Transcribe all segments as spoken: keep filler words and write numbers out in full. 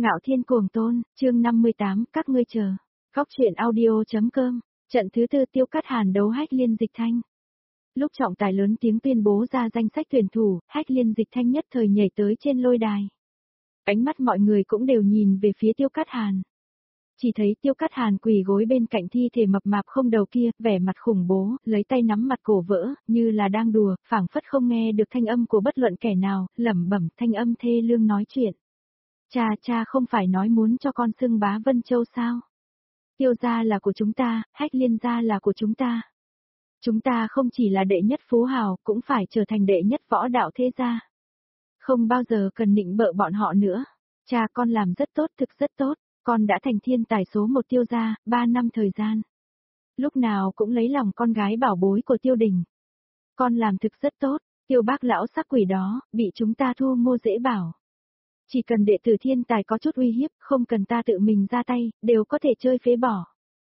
Ngạo Thiên Cuồng Tôn, chương năm mươi tám, các ngươi chờ. Góc truyện audio.com, trận thứ tư Tiêu Cát Hàn đấu Hách Liên Dịch Thanh. Lúc trọng tài lớn tiếng tuyên bố ra danh sách tuyển thủ, Hách Liên Dịch Thanh nhất thời nhảy tới trên lôi đài. Ánh mắt mọi người cũng đều nhìn về phía Tiêu Cát Hàn. Chỉ thấy Tiêu Cát Hàn quỳ gối bên cạnh thi thể mập mạp không đầu kia, vẻ mặt khủng bố, lấy tay nắm mặt cổ vỡ, như là đang đùa, phảng phất không nghe được thanh âm của bất luận kẻ nào, lẩm bẩm thanh âm thê lương nói chuyện. Cha cha không phải nói muốn cho con xưng bá Vân Châu sao? Tiêu gia là của chúng ta, Hách Liên gia là của chúng ta. Chúng ta không chỉ là đệ nhất phú hào, cũng phải trở thành đệ nhất võ đạo thế gia. Không bao giờ cần nịnh bợ bọn họ nữa. Cha con làm rất tốt, thực rất tốt, con đã thành thiên tài số một Tiêu gia, ba năm thời gian. Lúc nào cũng lấy lòng con gái bảo bối của Tiêu Đình. Con làm thực rất tốt, Tiêu bác lão sắc quỷ đó, bị chúng ta thu mua dễ bảo. Chỉ cần đệ tử thiên tài có chút uy hiếp, không cần ta tự mình ra tay, đều có thể chơi phế bỏ.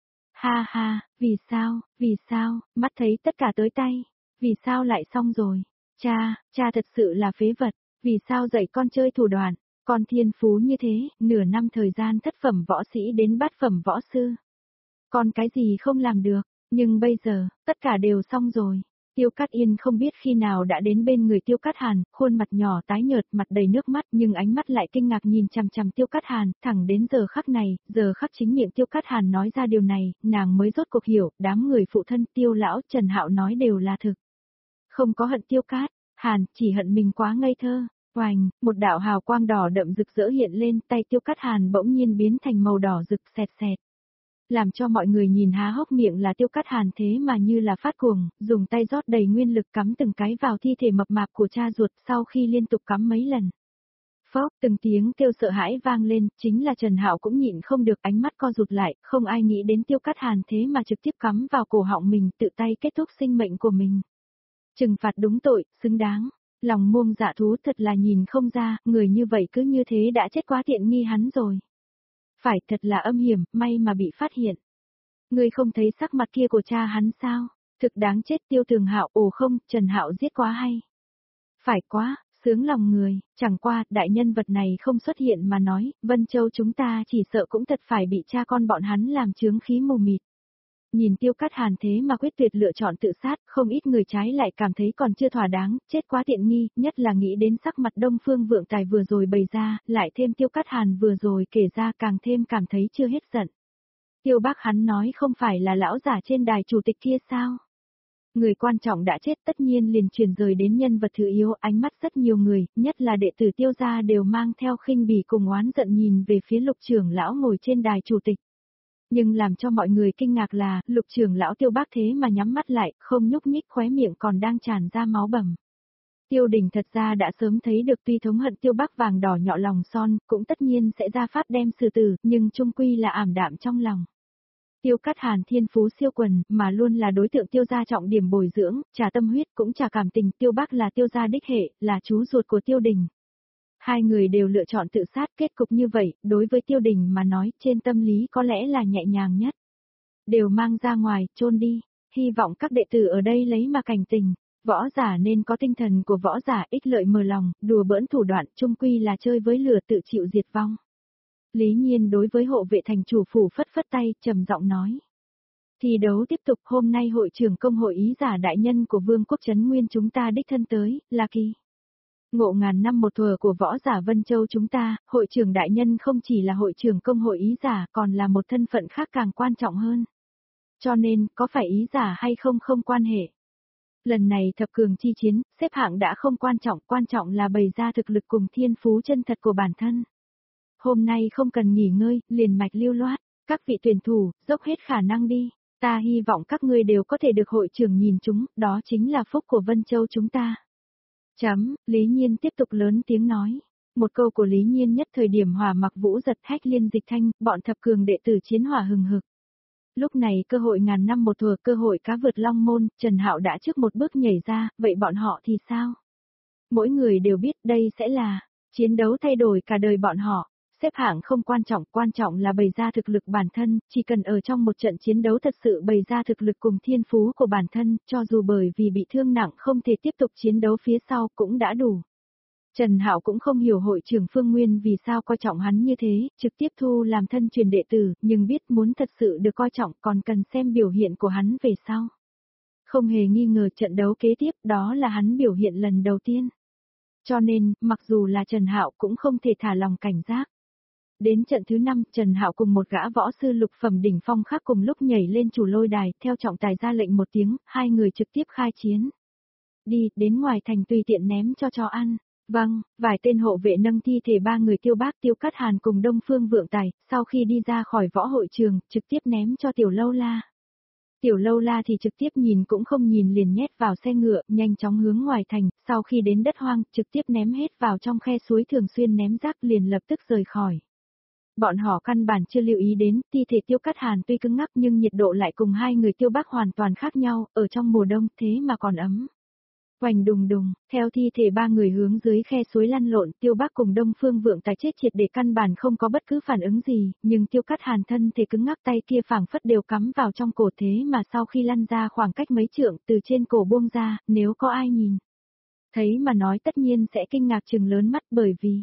Ha ha, vì sao, vì sao, mắt thấy tất cả tới tay, vì sao lại xong rồi? Cha, cha thật sự là phế vật, vì sao dạy con chơi thủ đoạn, con thiên phú như thế, nửa năm thời gian thất phẩm võ sĩ đến bát phẩm võ sư. Con cái gì không làm được, nhưng bây giờ, tất cả đều xong rồi. Tiêu Cát Yên không biết khi nào đã đến bên người Tiêu Cát Hàn, khuôn mặt nhỏ tái nhợt, mặt đầy nước mắt, nhưng ánh mắt lại kinh ngạc nhìn chằm chằm Tiêu Cát Hàn, thẳng đến giờ khắc này, giờ khắc chính miệng Tiêu Cát Hàn nói ra điều này, nàng mới rốt cuộc hiểu, đám người phụ thân Tiêu lão Trần Hạo nói đều là thực. Không có hận Tiêu Cát Hàn, chỉ hận mình quá ngây thơ. Oành, một đạo hào quang đỏ đậm rực rỡ hiện lên, tay Tiêu Cát Hàn bỗng nhiên biến thành màu đỏ rực xẹt xẹt. Làm cho mọi người nhìn há hốc miệng là Tiêu Cát Hàn thế mà như là phát cuồng, dùng tay rót đầy nguyên lực cắm từng cái vào thi thể mập mạp của cha ruột sau khi liên tục cắm mấy lần. Phốc, từng tiếng kêu sợ hãi vang lên, chính là Trần Hạo cũng nhịn không được, ánh mắt co rụt lại, không ai nghĩ đến Tiêu Cát Hàn thế mà trực tiếp cắm vào cổ họng mình, tự tay kết thúc sinh mệnh của mình. Trừng phạt đúng tội, xứng đáng. Lòng muông dạ thú thật là nhìn không ra, người như vậy cứ như thế đã chết quá tiện nghi hắn rồi. Phải thật là âm hiểm, may mà bị phát hiện. Ngươi không thấy sắc mặt kia của cha hắn sao? Thực đáng chết. Tiêu Thường Hạo, ồ không, Trần Hạo giết quá hay. Phải quá, sướng lòng người, chẳng qua, đại nhân vật này không xuất hiện mà nói, Vân Châu chúng ta chỉ sợ cũng thật phải bị cha con bọn hắn làm chướng khí mù mịt. Nhìn Tiêu Cát Hàn thế mà quyết tuyệt lựa chọn tự sát, không ít người trái lại cảm thấy còn chưa thỏa đáng, chết quá tiện nghi, nhất là nghĩ đến sắc mặt Đông Phương Vượng Tài vừa rồi bày ra, lại thêm Tiêu Cát Hàn vừa rồi kể ra càng thêm cảm thấy chưa hết giận. Tiêu bác hắn nói không phải là lão giả trên đài chủ tịch kia sao? Người quan trọng đã chết tất nhiên liền truyền rời đến nhân vật thứ yếu, ánh mắt rất nhiều người, nhất là đệ tử Tiêu gia đều mang theo khinh bỉ cùng oán giận nhìn về phía Lục trưởng lão ngồi trên đài chủ tịch. Nhưng làm cho mọi người kinh ngạc là, Lục trưởng lão Tiêu bác thế mà nhắm mắt lại, không nhúc nhích, khóe miệng còn đang tràn ra máu bầm. Tiêu Đình thật ra đã sớm thấy được, tuy thống hận Tiêu bác vàng đỏ nhọ lòng son, cũng tất nhiên sẽ ra pháp đem xử tử, nhưng chung quy là ảm đạm trong lòng. Tiêu Cát Hàn thiên phú siêu quần, mà luôn là đối tượng Tiêu gia trọng điểm bồi dưỡng, trả tâm huyết cũng trả cảm tình, Tiêu bác là Tiêu gia đích hệ, là chú ruột của Tiêu Đình. Hai người đều lựa chọn tự sát, kết cục như vậy, đối với Tiêu Đình mà nói, trên tâm lý có lẽ là nhẹ nhàng nhất. Đều mang ra ngoài, chôn đi, hy vọng các đệ tử ở đây lấy mà cảnh tình. Võ giả nên có tinh thần của võ giả, ích lợi mờ lòng, đùa bỡn thủ đoạn, chung quy là chơi với lửa tự chịu diệt vong. Lý Nhiên đối với hộ vệ thành chủ phủ phất phất tay, trầm giọng nói. Thi đấu tiếp tục, hôm nay hội trưởng công hội ý giả đại nhân của Vương quốc Trấn Nguyên chúng ta đích thân tới, là Kỳ. Ngộ ngàn năm một thuở của võ giả Vân Châu chúng ta, hội trưởng đại nhân không chỉ là hội trưởng công hội ý giả, còn là một thân phận khác càng quan trọng hơn. Cho nên, có phải ý giả hay không không quan hệ. Lần này thập cường chi chiến, xếp hạng đã không quan trọng, quan trọng là bày ra thực lực cùng thiên phú chân thật của bản thân. Hôm nay không cần nghỉ ngơi, liền mạch lưu loát, các vị tuyển thủ, dốc hết khả năng đi, ta hy vọng các ngươi đều có thể được hội trưởng nhìn chúng, đó chính là phúc của Vân Châu chúng ta. Chấm, Lý Nhiên tiếp tục lớn tiếng nói. Một câu của Lý Nhiên nhất thời điểm hỏa mặc vũ giật Hách Liên Dịch Thanh, bọn thập cường đệ tử chiến hỏa hừng hực. Lúc này cơ hội ngàn năm một thuở, cơ hội cá vượt long môn, Trần Hạo đã trước một bước nhảy ra, vậy bọn họ thì sao? Mỗi người đều biết đây sẽ là chiến đấu thay đổi cả đời bọn họ. Xếp hạng không quan trọng, quan trọng là bày ra thực lực bản thân, chỉ cần ở trong một trận chiến đấu thật sự bày ra thực lực cùng thiên phú của bản thân, cho dù bởi vì bị thương nặng không thể tiếp tục chiến đấu phía sau cũng đã đủ. Trần Hạo cũng không hiểu hội trưởng Phương Nguyên vì sao coi trọng hắn như thế, trực tiếp thu làm thân truyền đệ tử, nhưng biết muốn thật sự được coi trọng còn cần xem biểu hiện của hắn về sau. Không hề nghi ngờ trận đấu kế tiếp đó là hắn biểu hiện lần đầu tiên. Cho nên, mặc dù là Trần Hạo cũng không thể thả lòng cảnh giác. Đến trận thứ năm, Trần Hạo cùng một gã võ sư lục phẩm đỉnh phong khác cùng lúc nhảy lên chủ lôi đài, theo trọng tài ra lệnh một tiếng, hai người trực tiếp khai chiến. Đi, đến ngoài thành tùy tiện ném cho chó ăn. Vâng, vài tên hộ vệ nâng thi thể ba người Tiêu Bác Tiêu Cát Hàn cùng Đông Phương Vượng Tài, sau khi đi ra khỏi võ hội trường, trực tiếp ném cho Tiểu Lâu La. Tiểu Lâu La thì trực tiếp nhìn cũng không nhìn liền nhét vào xe ngựa, nhanh chóng hướng ngoài thành, sau khi đến đất hoang, trực tiếp ném hết vào trong khe suối thường xuyên ném rác liền lập tức rời khỏi. Bọn họ căn bản chưa lưu ý đến, thi thể Tiêu Cát Hàn tuy cứng ngắc nhưng nhiệt độ lại cùng hai người Tiêu Bác hoàn toàn khác nhau, ở trong mùa đông thế mà còn ấm. Oành đùng đùng, theo thi thể ba người hướng dưới khe suối lăn lộn, Tiêu Bác cùng Đông Phương Vượng Tài chết triệt để căn bản không có bất cứ phản ứng gì, nhưng Tiêu Cát Hàn thân thể cứng ngắc tay kia phảng phất đều cắm vào trong cổ thế mà sau khi lăn ra khoảng cách mấy trượng từ trên cổ buông ra, nếu có ai nhìn. Thấy mà nói tất nhiên sẽ kinh ngạc trừng lớn mắt bởi vì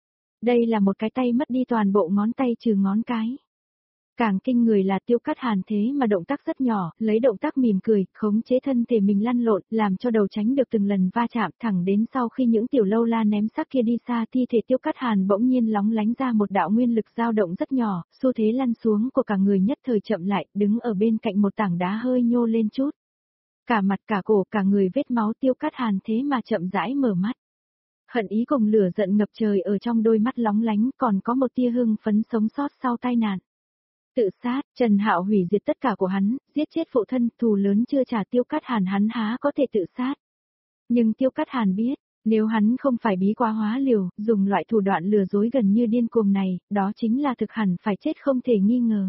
đây là một cái tay mất đi toàn bộ ngón tay trừ ngón cái. Càng kinh người là Tiêu Cát Hàn thế mà động tác rất nhỏ, lấy động tác mỉm cười, khống chế thân thể mình lăn lộn, làm cho đầu tránh được từng lần va chạm thẳng đến sau khi những Tiểu Lâu La ném xác kia đi xa thi thể Tiêu Cát Hàn bỗng nhiên lóng lánh ra một đạo nguyên lực dao động rất nhỏ, xu thế lăn xuống của cả người nhất thời chậm lại, đứng ở bên cạnh một tảng đá hơi nhô lên chút. Cả mặt cả cổ cả người vết máu Tiêu Cát Hàn thế mà chậm rãi mở mắt. Hận ý cùng lửa giận ngập trời ở trong đôi mắt lóng lánh còn có một tia hưng phấn sống sót sau tai nạn. Tự sát, Trần Hạo hủy diệt tất cả của hắn, giết chết phụ thân, thù lớn chưa trả Tiêu Cát Hàn hắn há có thể tự sát. Nhưng Tiêu Cát Hàn biết, nếu hắn không phải bí quá hóa liều, dùng loại thủ đoạn lừa dối gần như điên cuồng này, đó chính là thực hẳn phải chết không thể nghi ngờ.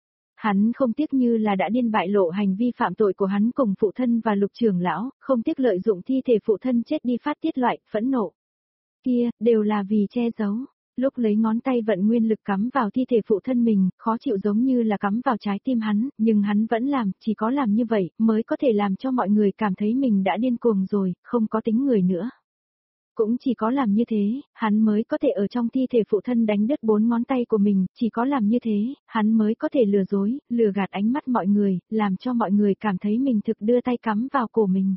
Hắn không tiếc như là đã điên bại lộ hành vi phạm tội của hắn cùng phụ thân và Lục trưởng lão, không tiếc lợi dụng thi thể phụ thân chết đi phát tiết loại, phẫn nộ. Kia, đều là vì che giấu. Lúc lấy ngón tay vận nguyên lực cắm vào thi thể phụ thân mình, khó chịu giống như là cắm vào trái tim hắn, nhưng hắn vẫn làm, chỉ có làm như vậy, mới có thể làm cho mọi người cảm thấy mình đã điên cuồng rồi, không có tính người nữa. Cũng chỉ có làm như thế, hắn mới có thể ở trong thi thể phụ thân đánh đứt bốn ngón tay của mình, chỉ có làm như thế, hắn mới có thể lừa dối, lừa gạt ánh mắt mọi người, làm cho mọi người cảm thấy mình thực đưa tay cắm vào cổ mình.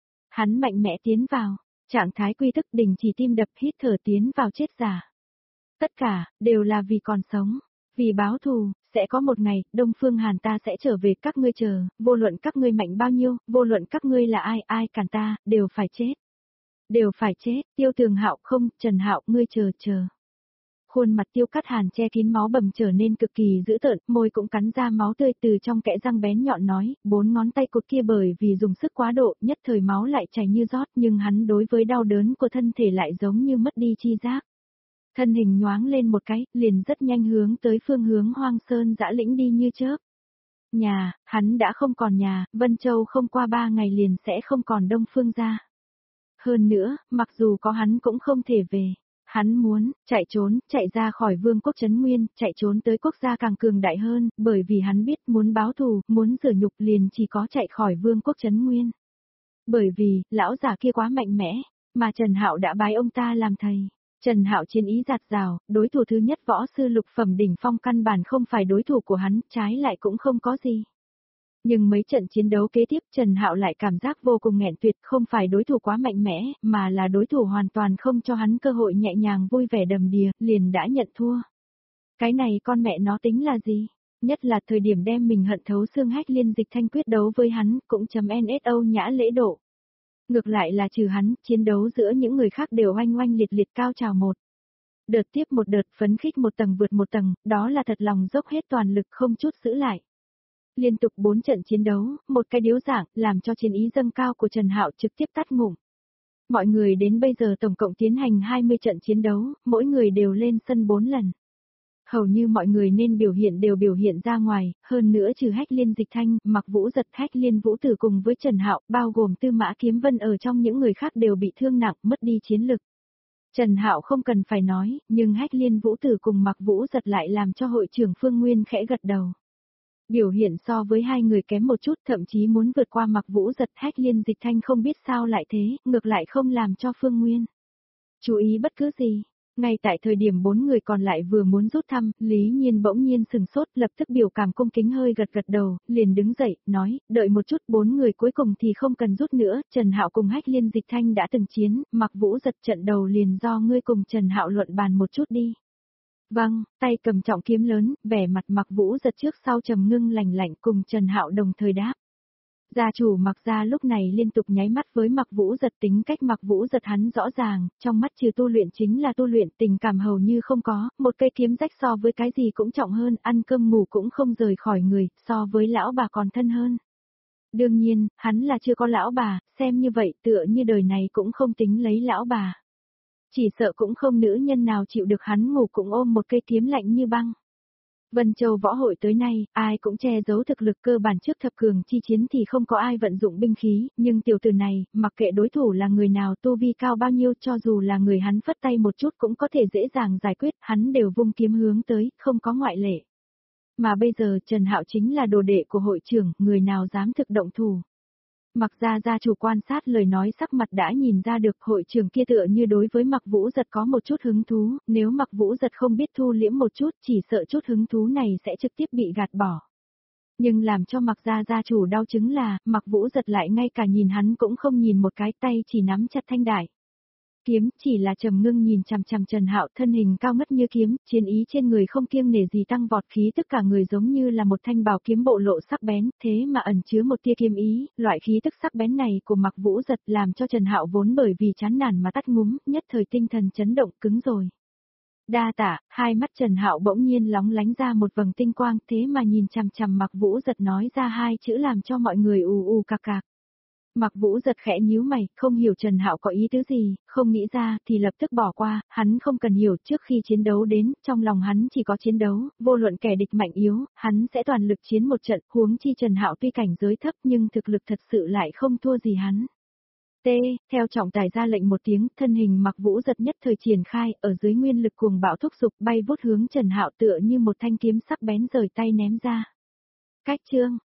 Hắn mạnh mẽ tiến vào, trạng thái quy thức đình chỉ tim đập hít thở tiến vào chết giả. Tất cả, đều là vì còn sống, vì báo thù, sẽ có một ngày, Đông Phương Hàn ta sẽ trở về các ngươi chờ, vô luận các ngươi mạnh bao nhiêu, vô luận các ngươi là ai, ai cản ta, đều phải chết. Đều phải chết, Tiêu Tường Hạo không, Trần Hạo ngươi chờ chờ. Khuôn mặt Tiêu Cát Hàn che kín máu bầm trở nên cực kỳ dữ tợn, môi cũng cắn ra máu tươi từ trong kẽ răng bén nhọn nói, bốn ngón tay cụt kia bởi vì dùng sức quá độ, nhất thời máu lại chảy như rót nhưng hắn đối với đau đớn của thân thể lại giống như mất đi chi giác. Thân hình nhoáng lên một cái, liền rất nhanh hướng tới phương hướng Hoang Sơn Dã Lĩnh đi như chớp. Nhà, hắn đã không còn nhà, Vân Châu không qua ba ngày liền sẽ không còn Đông Phương gia. Hơn nữa, mặc dù có hắn cũng không thể về. Hắn muốn, chạy trốn, chạy ra khỏi vương quốc Trấn Nguyên, chạy trốn tới quốc gia càng cường đại hơn, bởi vì hắn biết muốn báo thù, muốn rửa nhục liền chỉ có chạy khỏi vương quốc Trấn Nguyên. Bởi vì, lão già kia quá mạnh mẽ, mà Trần Hạo đã bái ông ta làm thầy. Trần Hạo chiến ý giạt rào, đối thủ thứ nhất võ sư lục phẩm đỉnh phong căn bản không phải đối thủ của hắn, trái lại cũng không có gì. Nhưng mấy trận chiến đấu kế tiếp Trần Hạo lại cảm giác vô cùng nghẹn tuyệt, không phải đối thủ quá mạnh mẽ, mà là đối thủ hoàn toàn không cho hắn cơ hội nhẹ nhàng vui vẻ đầm đìa, liền đã nhận thua. Cái này con mẹ nó tính là gì? Nhất là thời điểm đem mình hận thấu xương Hách Liên Dịch Thanh quyết đấu với hắn, cũng chấm en ét ô nhã lễ độ. Ngược lại là trừ hắn, chiến đấu giữa những người khác đều oanh oanh liệt liệt cao trào một. Đợt tiếp một đợt phấn khích một tầng vượt một tầng, đó là thật lòng dốc hết toàn lực không chút giữ lại. Liên tục bốn trận chiến đấu, một cái điếu dạng, làm cho chiến ý dâng cao của Trần Hạo trực tiếp tắt ngủm. Mọi người đến bây giờ tổng cộng tiến hành hai mươi trận chiến đấu, mỗi người đều lên sân bốn lần. Hầu như mọi người nên biểu hiện đều biểu hiện ra ngoài, hơn nữa trừ Hách Liên Dịch Thanh, Mặc Vũ Giật Hách Liên Vũ Tử cùng với Trần Hạo, bao gồm Tư Mã Kiếm Vân ở trong những người khác đều bị thương nặng, mất đi chiến lực. Trần Hạo không cần phải nói, nhưng Hách Liên Vũ Tử cùng Mặc Vũ Giật lại làm cho hội trưởng Phương Nguyên khẽ gật đầu. Biểu hiện so với hai người kém một chút, thậm chí muốn vượt qua Mặc Vũ Giật. Hách Liên Dịch Thanh không biết sao lại thế, ngược lại không làm cho Phương Nguyên. Chú ý bất cứ gì. Ngay tại thời điểm bốn người còn lại vừa muốn rút thăm, Lý Nhiên bỗng nhiên sừng sốt, lập tức biểu cảm cung kính hơi gật gật đầu, liền đứng dậy, nói, đợi một chút, bốn người cuối cùng thì không cần rút nữa, Trần Hạo cùng Hách Liên Dịch Thanh đã từng chiến, Mặc Vũ Giật trận đầu liền do ngươi cùng Trần Hạo luận bàn một chút đi. Vâng, tay cầm trọng kiếm lớn, vẻ mặt Mặc Vũ Giật trước sau trầm ngưng lạnh lạnh cùng Trần Hạo đồng thời đáp. Gia chủ Mặc gia lúc này liên tục nháy mắt với Mặc Vũ Giật, tính cách Mặc Vũ Giật hắn rõ ràng, trong mắt trừ tu luyện chính là tu luyện, tình cảm hầu như không có, một cây kiếm rách so với cái gì cũng trọng hơn, ăn cơm ngủ cũng không rời khỏi người, so với lão bà còn thân hơn. Đương nhiên, hắn là chưa có lão bà, xem như vậy tựa như đời này cũng không tính lấy lão bà. Chỉ sợ cũng không nữ nhân nào chịu được hắn ngủ cũng ôm một cây kiếm lạnh như băng. Vân Châu võ hội tới nay, ai cũng che giấu thực lực, cơ bản trước thập cường chi chiến thì không có ai vận dụng binh khí, nhưng tiểu tử này, mặc kệ đối thủ là người nào, tu vi cao bao nhiêu, cho dù là người hắn phất tay một chút cũng có thể dễ dàng giải quyết, hắn đều vung kiếm hướng tới, không có ngoại lệ. Mà bây giờ Trần Hạo chính là đồ đệ của hội trưởng, người nào dám thực động thủ. Mặc gia gia chủ quan sát lời nói sắc mặt đã nhìn ra được, hội trưởng kia tựa như đối với Mặc Vũ Giật có một chút hứng thú, nếu Mặc Vũ Giật không biết thu liễm một chút, chỉ sợ chút hứng thú này sẽ trực tiếp bị gạt bỏ. Nhưng làm cho Mặc gia gia chủ đau chứng là, Mặc Vũ Giật lại ngay cả nhìn hắn cũng không nhìn một cái, tay chỉ nắm chặt thanh đại kiếm, chỉ là trầm ngưng nhìn chằm chằm Trần Hạo, thân hình cao ngất như kiếm, chiến ý trên người không kiêng nể gì tăng vọt, khí tức cả người giống như là một thanh bảo kiếm bộ lộ sắc bén, thế mà ẩn chứa một tia kiếm ý, loại khí tức sắc bén này của Mặc Vũ Giật làm cho Trần Hạo vốn bởi vì chán nản mà tắt ngúm, nhất thời tinh thần chấn động, cứng rồi. Đa tạ, hai mắt Trần Hạo bỗng nhiên lóng lánh ra một vầng tinh quang, thế mà nhìn chằm chằm Mặc Vũ Giật nói ra hai chữ làm cho mọi người ù ù cạc cạc. Mặc Vũ Giật khẽ nhíu mày, không hiểu Trần Hạo có ý tứ gì, không nghĩ ra thì lập tức bỏ qua, hắn không cần hiểu, trước khi chiến đấu đến, trong lòng hắn chỉ có chiến đấu, vô luận kẻ địch mạnh yếu, hắn sẽ toàn lực chiến một trận, huống chi Trần Hạo tuy cảnh giới thấp nhưng thực lực thật sự lại không thua gì hắn. T, theo trọng tài ra lệnh một tiếng, thân hình Mặc Vũ Giật nhất thời triển khai, ở dưới nguyên lực cuồng bạo thúc giục bay vút hướng Trần Hạo tựa như một thanh kiếm sắc bén rời tay ném ra. Cách chương